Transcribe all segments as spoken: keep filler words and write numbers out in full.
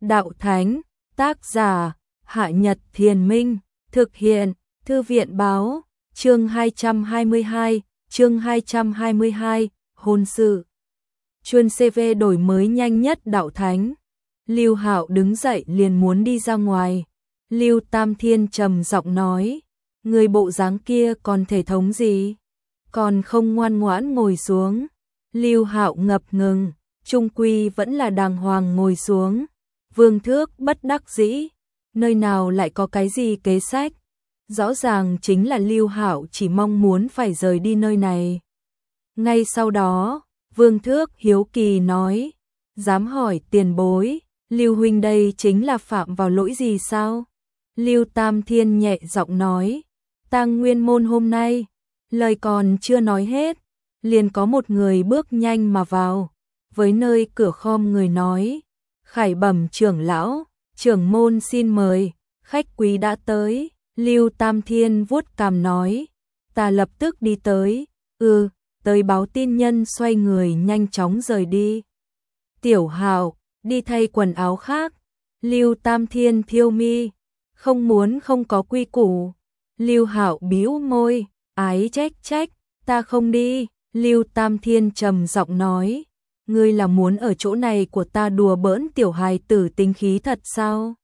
đạo thánh, tác giả, Hạ Nhật Thiền Minh, thực hiện, Thư viện báo, chương hai trăm hai mươi hai, chương hai trăm hai mươi hai, hôn sự. Chuyên xê vê đổi mới nhanh nhất đạo thánh. Lưu Hạo đứng dậy liền muốn đi ra ngoài. Lưu Tam Thiên trầm giọng nói, người bộ dáng kia còn thể thống gì? Còn không ngoan ngoãn ngồi xuống. Lưu Hạo ngập ngừng, chung quy vẫn là đàng hoàng ngồi xuống. Vương Thước bất đắc dĩ, nơi nào lại có cái gì kế sách? Rõ ràng chính là Lưu Hạo chỉ mong muốn phải rời đi nơi này. Ngay sau đó, Vương Thước hiếu kỳ nói, dám hỏi tiền bối, Lưu huynh đây chính là phạm vào lỗi gì sao? Lưu Tam Thiên nhẹ giọng nói, Tang Nguyên môn hôm nay, lời còn chưa nói hết, liền có một người bước nhanh mà vào, với nơi cửa khom người nói, khải bẩm trưởng lão, trưởng môn xin mời, khách quý đã tới. Lưu Tam Thiên vuốt cằm nói, ta lập tức đi tới, ừ, tới báo tin nhân xoay người nhanh chóng rời đi. Tiểu Hạo, đi thay quần áo khác. Lưu Tam Thiên thiêu mi, không muốn không có quy củ. Lưu Hạo bĩu môi, ái trách trách, ta không đi. Lưu Tam Thiên trầm giọng nói, ngươi là muốn ở chỗ này của ta đùa bỡn tiểu hài tử tính khí thật sao?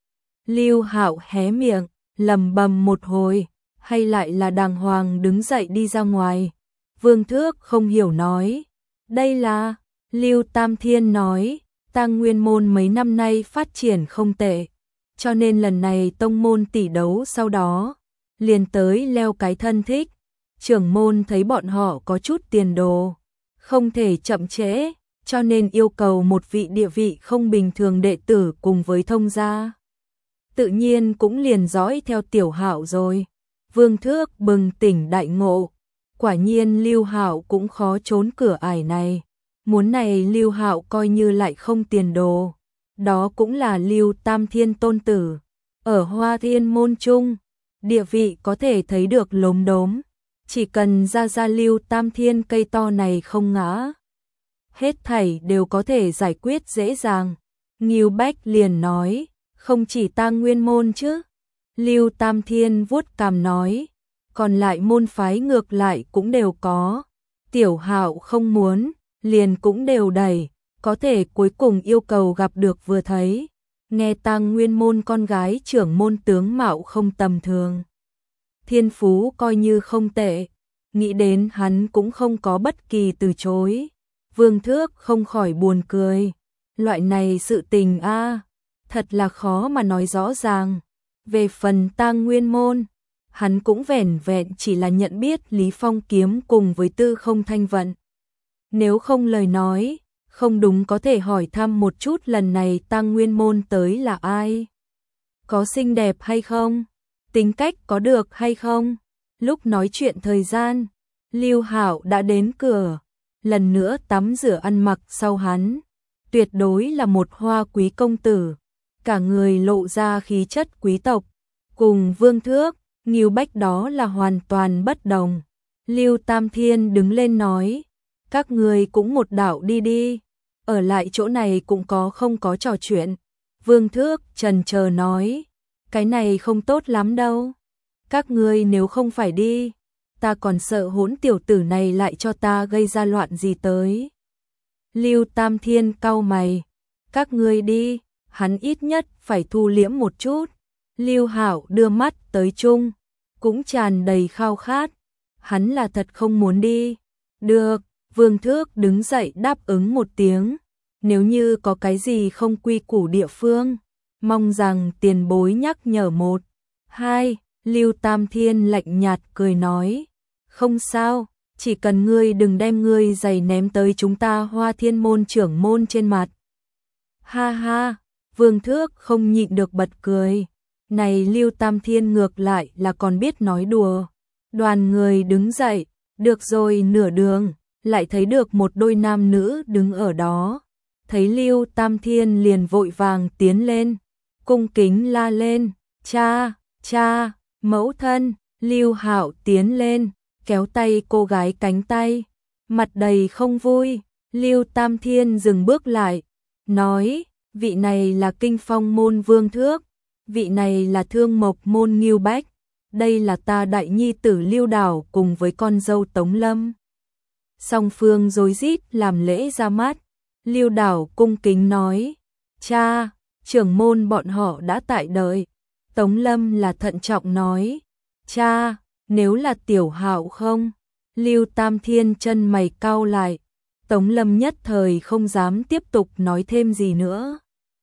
Lưu Hạo hé miệng, lầm bầm một hồi, hay lại là đàng hoàng đứng dậy đi ra ngoài. Vương Thước không hiểu nói, đây là, Lưu Tam Thiên nói, Tang Nguyên môn mấy năm nay phát triển không tệ, cho nên lần này tông môn tỷ đấu sau đó, liền tới leo cái thân thích. Trưởng môn thấy bọn họ có chút tiền đồ, không thể chậm trễ, cho nên yêu cầu một vị địa vị không bình thường đệ tử cùng với thông gia. Tự nhiên cũng liền dõi theo Tiểu Hạo rồi. Vương Thước bừng tỉnh đại ngộ, quả nhiên Lưu Hạo cũng khó trốn cửa ải này. Muốn này Lưu Hạo coi như lại không tiền đồ, đó cũng là Lưu Tam Thiên tôn tử, ở Hoa Thiên môn trung, địa vị có thể thấy được lốm đốm, chỉ cần ra ra Lưu Tam Thiên cây to này không ngã, hết thảy đều có thể giải quyết dễ dàng. Ngưu Bách liền nói, không chỉ Tang Nguyên môn chứ. Lưu Tam Thiên vuốt cằm nói, còn lại môn phái ngược lại cũng đều có. Tiểu Hạo không muốn, liền cũng đều đẩy, có thể cuối cùng yêu cầu gặp được vừa thấy. Nghe Tang Nguyên môn con gái trưởng môn tướng mạo không tầm thường, thiên phú coi như không tệ, nghĩ đến hắn cũng không có bất kỳ từ chối. Vương Thước không khỏi buồn cười, loại này sự tình a, thật là khó mà nói rõ ràng. Về phần Tang Nguyên môn, hắn cũng vẻn vẹn chỉ là nhận biết Lý Phong kiếm cùng với Tư Không Thanh Vận. Nếu không lời nói, không đúng có thể hỏi thăm một chút lần này Tang Nguyên môn tới là ai? Có xinh đẹp hay không? Tính cách có được hay không? Lúc nói chuyện thời gian, Lưu Hạo đã đến cửa, lần nữa tắm rửa ăn mặc sau hắn, tuyệt đối là một hoa quý công tử, cả người lộ ra khí chất quý tộc, cùng Vương Thước, Ngưu Bách đó là hoàn toàn bất đồng. Lưu Tam Thiên đứng lên nói, các người cũng một đạo đi đi, ở lại chỗ này cũng có không có trò chuyện. Vương Thước chần chờ nói, cái này không tốt lắm đâu, các ngươi nếu không phải đi, ta còn sợ hỗn tiểu tử này lại cho ta gây ra loạn gì tới. Lưu Tam Thiên cau mày, các ngươi đi, hắn ít nhất phải thu liễm một chút. Lưu Hạo đưa mắt tới chung, cũng tràn đầy khao khát, hắn là thật không muốn đi. Được, Vương Thước đứng dậy đáp ứng một tiếng, nếu như có cái gì không quy củ địa phương, mong rằng tiền bối nhắc nhở một. Hai, Lưu Tam Thiên lạnh nhạt cười nói, không sao, chỉ cần ngươi đừng đem ngươi giày ném tới chúng ta Hoa Thiên môn trưởng môn trên mặt. Ha ha, Vương Thước không nhịn được bật cười, này Lưu Tam Thiên ngược lại là còn biết nói đùa. Đoàn người đứng dậy, được rồi nửa đường, lại thấy được một đôi nam nữ đứng ở đó. Thấy Lưu Tam Thiên liền vội vàng tiến lên, cung kính la lên, cha, cha, mẫu thân. Lưu Hạo tiến lên, kéo tay cô gái cánh tay, mặt đầy không vui. Lưu Tam Thiên dừng bước lại, nói, vị này là Kinh Phong môn Vương Thước, vị này là Thương Mộc môn Ngưu Bách, đây là ta đại nhi tử Lưu Đảo cùng với con dâu Tống Lâm. Song phương rối rít làm lễ ra mắt, Lưu Đảo cung kính nói, cha, trưởng môn bọn họ đã tại đợi. Tống Lâm là thận trọng nói, cha, nếu là Tiểu Hạo không? Lưu Tam Thiên chân mày cau lại, Tống Lâm nhất thời không dám tiếp tục nói thêm gì nữa.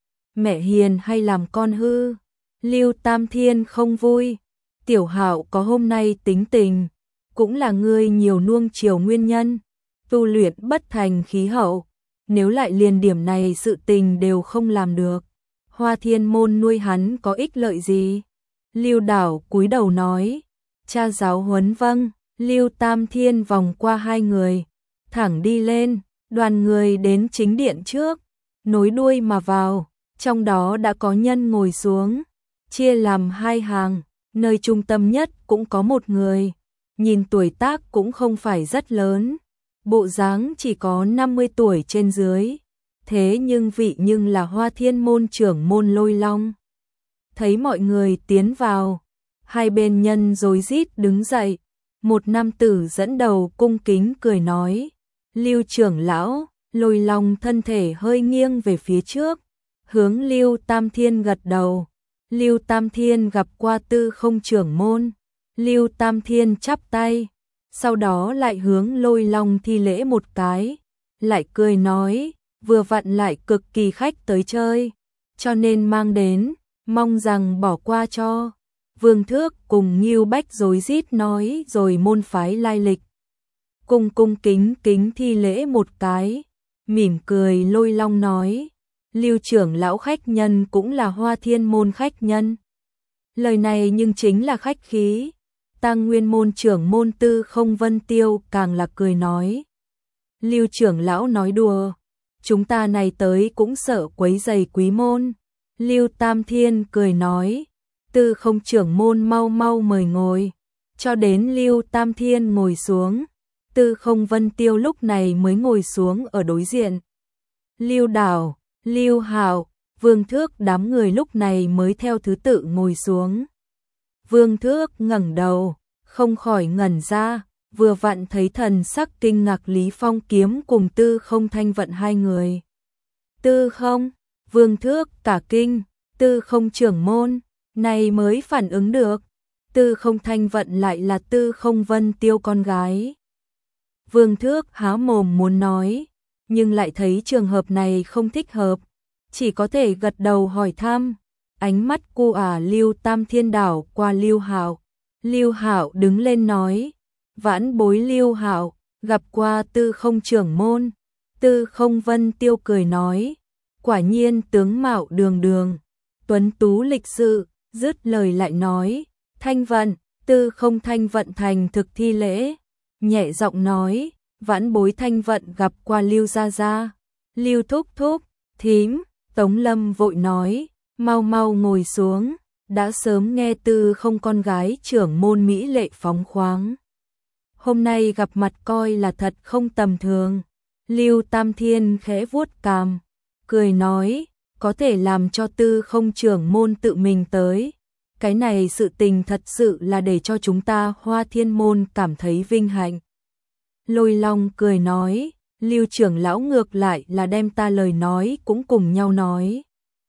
Mẹ hiền hay làm con hư? Lưu Tam Thiên không vui, Tiểu Hạo có hôm nay tính tình, cũng là ngươi nhiều nuông chiều nguyên nhân, tu luyện bất thành khí hậu, nếu lại liền điểm này sự tình đều không làm được, Hoa Thiên môn nuôi hắn có ích lợi gì? Lưu Đảo cúi đầu nói, cha giáo huấn vâng. Lưu Tam Thiên vòng qua hai người, thẳng đi lên, đoàn người đến chính điện trước, nối đuôi mà vào, trong đó đã có nhân ngồi xuống, chia làm hai hàng, nơi trung tâm nhất cũng có một người, nhìn tuổi tác cũng không phải rất lớn, bộ dáng chỉ có năm mươi tuổi trên dưới, thế nhưng vị nhưng là Hoa Thiên môn trưởng môn Lôi Long. Thấy mọi người tiến vào, hai bên nhân rối rít đứng dậy. Một nam tử dẫn đầu cung kính cười nói, Lưu trưởng lão. Lôi Long thân thể hơi nghiêng về phía trước, hướng Lưu Tam Thiên gật đầu. Lưu Tam Thiên gặp qua Tư Không trưởng môn. Lưu Tam Thiên chắp tay, sau đó lại hướng Lôi Long thi lễ một cái, lại cười nói, vừa vặn lại cực kỳ khách tới chơi, cho nên mang đến, mong rằng bỏ qua cho. Vương Thước cùng Ngưu Bách rối rít nói rồi môn phái lai lịch. Cung cung kính kính thi lễ một cái, mỉm cười. Lôi Long nói, Lưu trưởng lão khách nhân cũng là Hoa Thiên môn khách nhân. Lời này nhưng chính là khách khí. Tăng Nguyên môn trưởng môn Tư Không Vân Tiêu càng là cười nói, Lưu trưởng lão nói đùa, chúng ta này tới cũng sợ quấy rầy quý môn. Lưu Tam Thiên cười nói, Tư Không trưởng môn mau mau mời ngồi. Cho đến Lưu Tam Thiên ngồi xuống, Tư Không Vân Tiêu lúc này mới ngồi xuống ở đối diện. Lưu Đảo, Lưu Hạo, Vương Thước đám người lúc này mới theo thứ tự ngồi xuống. Vương Thước ngẩng đầu, không khỏi ngẩn ra, vừa vặn thấy thần sắc kinh ngạc Lý Phong Kiếm cùng Tư Không Thanh Vận hai người. Tư Không, Vương Thước cả kinh, Tư Không trưởng môn, này mới phản ứng được, Tư Không Thanh Vận lại là Tư Không Vân Tiêu con gái. Vương Thước há mồm muốn nói, nhưng lại thấy trường hợp này không thích hợp, chỉ có thể gật đầu hỏi thăm. Ánh mắt cô ả Lưu Tam Thiên đảo qua Lưu Hạo. Lưu Hạo đứng lên nói, vãn bối Lưu Hạo, gặp qua Tư Không trưởng môn. Tư Không Vân Tiêu cười nói, quả nhiên tướng mạo đường đường, tuấn tú lịch sự. Dứt lời lại nói, Thanh Vận. Tư Không Thanh Vận thành thực thi lễ, nhẹ giọng nói, vãn bối Thanh Vận gặp qua Lưu gia gia. Lưu thúc thúc, thím. Tống Lâm vội nói, mau mau ngồi xuống, đã sớm nghe Tư Không con gái trưởng môn mỹ lệ phóng khoáng, hôm nay gặp mặt coi là thật không tầm thường. Lưu Tam Thiên khẽ vuốt cằm, cười nói, có thể làm cho Tư Không trưởng môn tự mình tới, cái này sự tình thật sự là để cho chúng ta Hoa Thiên môn cảm thấy vinh hạnh. Lôi Long cười nói, Lưu trưởng lão ngược lại là đem ta lời nói cũng cùng nhau nói.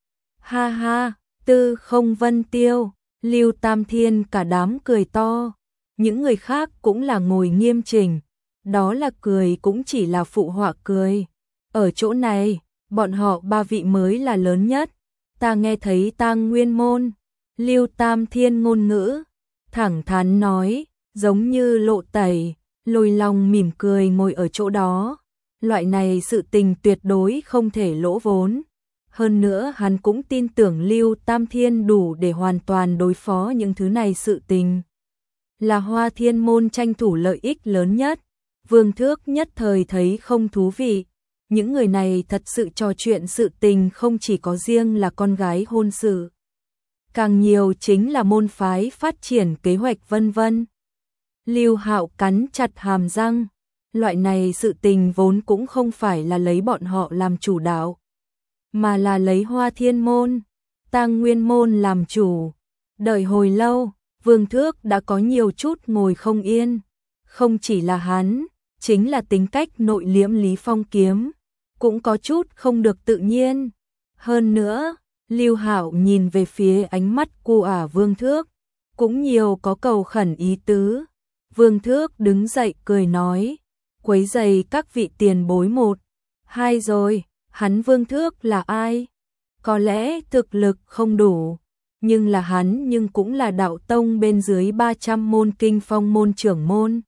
Ha ha, Tư Không Vân Tiêu, Lưu Tam Thiên cả đám cười to, những người khác cũng là ngồi nghiêm chỉnh, đó là cười cũng chỉ là phụ họa cười. Ở chỗ này, bọn họ ba vị mới là lớn nhất, ta nghe thấy Tang Nguyên môn. Lưu Tam Thiên ngôn ngữ, thẳng thắn nói, giống như lộ tẩy. Lôi Long mỉm cười ngồi ở chỗ đó, loại này sự tình tuyệt đối không thể lỗ vốn. Hơn nữa hắn cũng tin tưởng Lưu Tam Thiên đủ để hoàn toàn đối phó những thứ này sự tình. Là Hoa Thiên môn tranh thủ lợi ích lớn nhất. Vương Thước nhất thời thấy không thú vị. Những người này thật sự trò chuyện sự tình không chỉ có riêng là con gái hôn sự, càng nhiều chính là môn phái phát triển kế hoạch vân vân. Lưu Hạo cắn chặt hàm răng, loại này sự tình vốn cũng không phải là lấy bọn họ làm chủ đạo. mà là lấy Hoa Thiên môn, Tang Nguyên môn làm chủ. Đợi hồi lâu, Vương Thước đã có nhiều chút ngồi không yên, không chỉ là hắn, chính là tính cách nội liễm Lý Phong Kiếm, cũng có chút không được tự nhiên. Hơn nữa, Lưu Hạo nhìn về phía ánh mắt của Vương Thước, cũng nhiều có cầu khẩn ý tứ. Vương Thước đứng dậy cười nói, quấy rầy các vị tiền bối một, hai rồi, hắn Vương Thước là ai? Có lẽ thực lực không đủ, nhưng là hắn nhưng cũng là đạo tông bên dưới ba trăm môn kinh phong môn trưởng môn.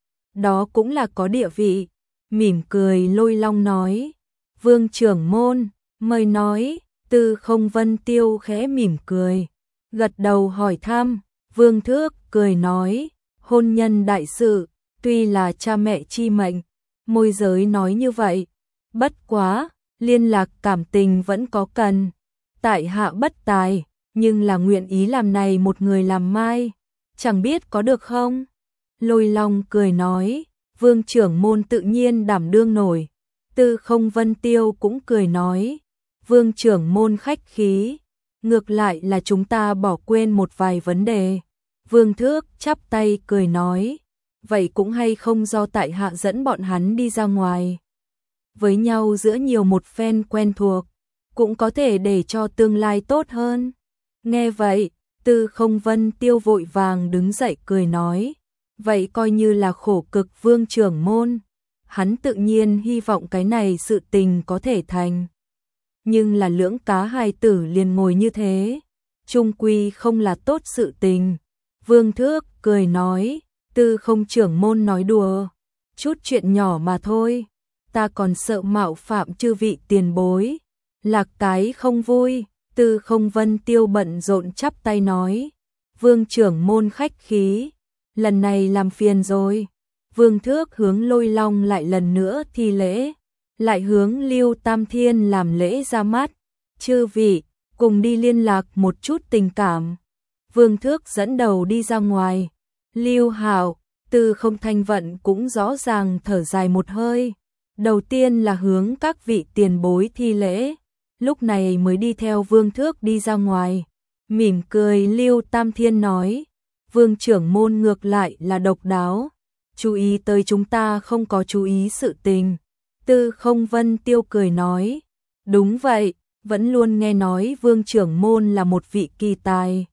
Đó cũng là có địa vị, mỉm cười Lôi Long nói, Vương trưởng môn, mời nói. Tư Không Vân Tiêu khẽ mỉm cười, gật đầu hỏi thăm. Vương Thước cười nói, hôn nhân đại sự, tuy là cha mẹ chi mệnh, môi giới nói như vậy, bất quá, liên lạc cảm tình vẫn có cần. Tại hạ bất tài, nhưng là nguyện ý làm này một người làm mai, chẳng biết có được không? Lôi Long cười nói, Vương trưởng môn tự nhiên đảm đương nổi. Tư Không Vân Tiêu cũng cười nói, Vương trưởng môn khách khí, ngược lại là chúng ta bỏ quên một vài vấn đề. Vương Thước chắp tay cười nói, vậy cũng hay không do tại hạ dẫn bọn hắn đi ra ngoài. Với nhau giữa nhiều một phen quen thuộc, cũng có thể để cho tương lai tốt hơn. Nghe vậy, Tư Không Vân Tiêu vội vàng đứng dậy cười nói, vậy coi như là khổ cực Vương trưởng môn. Hắn tự nhiên hy vọng cái này sự tình có thể thành. Nhưng là lưỡng cá hài tử liền ngồi như thế, chung quy không là tốt sự tình. Vương Thước cười nói, Tư Không trưởng môn nói đùa, chút chuyện nhỏ mà thôi, ta còn sợ mạo phạm chư vị tiền bối. Lạc cái không vui, Tư Không Vân Tiêu bận rộn chắp tay nói, Vương trưởng môn khách khí, lần này làm phiền rồi. Vương Thước hướng Lôi Long lại lần nữa thi lễ, lại hướng Lưu Tam Thiên làm lễ ra mắt, chư vị, cùng đi liên lạc một chút tình cảm. Vương Thước dẫn đầu đi ra ngoài, Lưu Hạo, Tư Không Thanh Vận cũng rõ ràng thở dài một hơi, đầu tiên là hướng các vị tiền bối thi lễ, lúc này mới đi theo Vương Thước đi ra ngoài, mỉm cười Lưu Tam Thiên nói, Vương trưởng môn ngược lại là độc đáo, chú ý tới chúng ta không có chú ý sự tình. Tư Không Vân Tiêu cười nói, đúng vậy, vẫn luôn nghe nói Vương trưởng môn là một vị kỳ tài.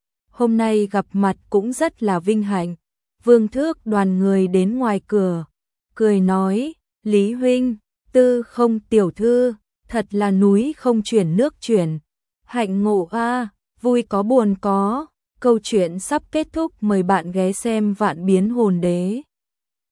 Hôm nay gặp mặt cũng rất là vinh hạnh. Vương Thước đoàn người đến ngoài cửa, cười nói, Lý huynh, Tư Không tiểu thư, thật là núi không chuyển nước chuyển. Hạnh ngộ a, vui có buồn có. Câu chuyện sắp kết thúc, mời bạn ghé xem Vạn Biến Hồn Đế.